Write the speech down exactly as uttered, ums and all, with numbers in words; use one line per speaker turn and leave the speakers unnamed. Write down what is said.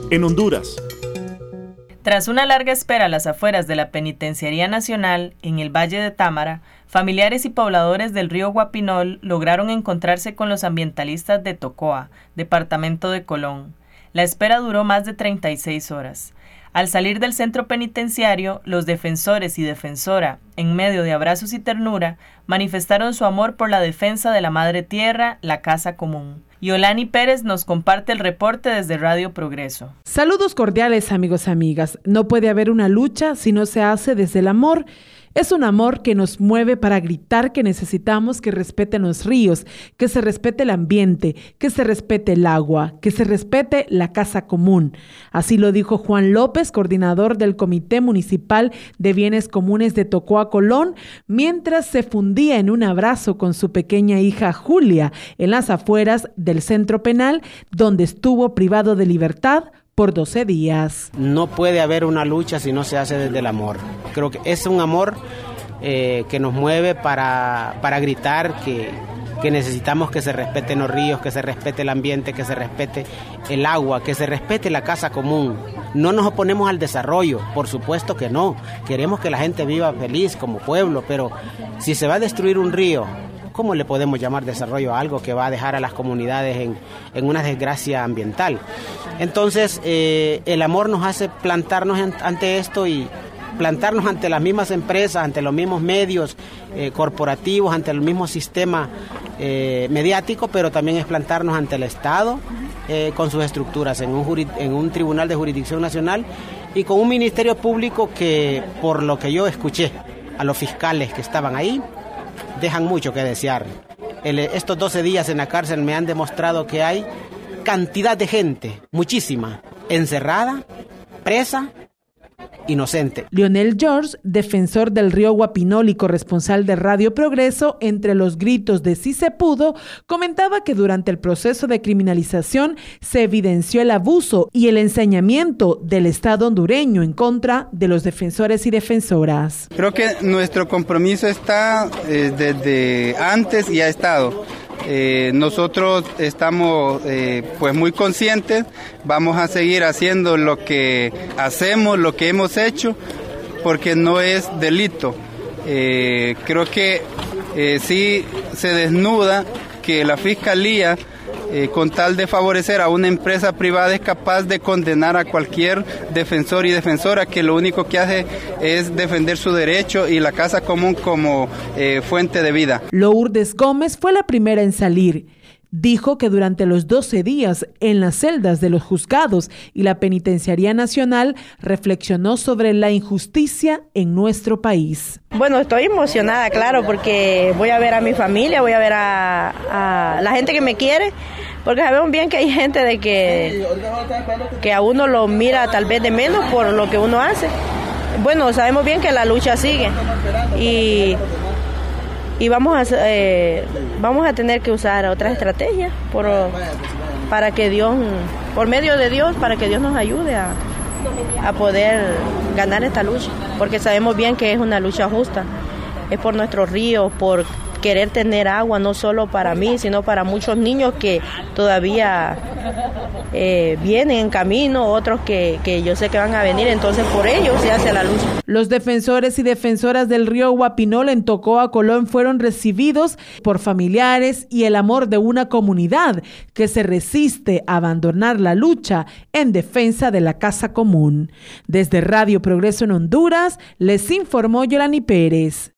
en Honduras.
Tras una larga espera a las afueras de la Penitenciaría Nacional, en el Valle de Támara, familiares y pobladores del río Guapinol lograron encontrarse con los ambientalistas de Tocoa, departamento de Colón. La espera duró más de treinta y seis horas. Al salir del centro penitenciario, los defensores y defensora, en medio de abrazos y ternura, manifestaron su amor por la defensa de la Madre Tierra, la Casa Común. Yolani Pérez nos comparte el reporte desde Radio Progreso.
Saludos cordiales, amigos y amigas. No puede haber una lucha si no se hace desde el amor. Es un amor que nos mueve para gritar que necesitamos que respeten los ríos, que se respete el ambiente, que se respete el agua, que se respete la casa común. Así lo dijo Juan López, coordinador del Comité Municipal de Bienes Comunes de Tocoa, Colón, mientras se fundía en un abrazo con su pequeña hija Julia en las afueras del centro penal, donde estuvo privado de libertad por doce días.
No puede haber una lucha si no se hace desde el amor. Creo que es un amor eh, que nos mueve para, para gritar que, que necesitamos que se respeten los ríos, que se respete el ambiente, que se respete el agua, que se respete la casa común. No nos oponemos al desarrollo, por supuesto que no. Queremos que la gente viva feliz como pueblo, pero si se va a destruir un río, ¿cómo le podemos llamar desarrollo a algo que va a dejar a las comunidades en, en una desgracia ambiental? Entonces, eh, el amor nos hace plantarnos en, ante esto y plantarnos ante las mismas empresas, ante los mismos medios eh, corporativos, ante el mismo sistema eh, mediático, pero también es plantarnos ante el Estado eh, con sus estructuras, en un, jurid, en un tribunal de jurisdicción nacional y con un ministerio público que, por lo que yo escuché a los fiscales que estaban ahí, dejan mucho que desear. El, estos doce días en la cárcel me han demostrado que hay cantidad de gente, muchísima, encerrada, presa, inocente.
Leonel George, defensor del río Guapinol y corresponsal de Radio Progreso, entre los gritos de sí se pudo, comentaba que durante el proceso de criminalización se evidenció el abuso y el ensañamiento del Estado hondureño en contra de los defensores y defensoras.
Creo que nuestro compromiso está eh, desde antes y ha estado. Eh, nosotros estamos eh, pues muy conscientes, vamos a seguir haciendo lo que hacemos, lo que hemos hecho, porque no es delito. Eh, creo que eh, sí se desnuda que la Fiscalía, eh, con tal de favorecer a una empresa privada, es capaz de condenar a cualquier defensor y defensora que lo único que hace es defender su derecho y la casa común como eh, fuente de vida.
Lourdes Gómez fue la primera en salir. Dijo que durante los doce días en las celdas de los juzgados y la Penitenciaría Nacional reflexionó sobre la injusticia en nuestro país.
Bueno, estoy emocionada, claro, porque voy a ver a mi familia, voy a ver a, a la gente que me quiere, porque sabemos bien que hay gente de que, que a uno lo mira tal vez de menos por lo que uno hace. Bueno, sabemos bien que la lucha sigue y... Y vamos a eh, vamos a tener que usar otra estrategia por, para que Dios, por medio de Dios, para que Dios nos ayude a, a poder ganar esta lucha. Porque sabemos bien que es una lucha justa. Es por nuestros ríos, por querer tener agua, no solo para mí, sino para muchos niños que todavía eh, vienen en camino, otros que, que yo sé que van a venir, entonces por ellos se hace la lucha.
Los defensores y defensoras del río Guapinol en Tocoa, Colón, fueron recibidos por familiares y el amor de una comunidad que se resiste a abandonar la lucha en defensa de la casa común. Desde Radio Progreso en Honduras, les informó Yolani Pérez.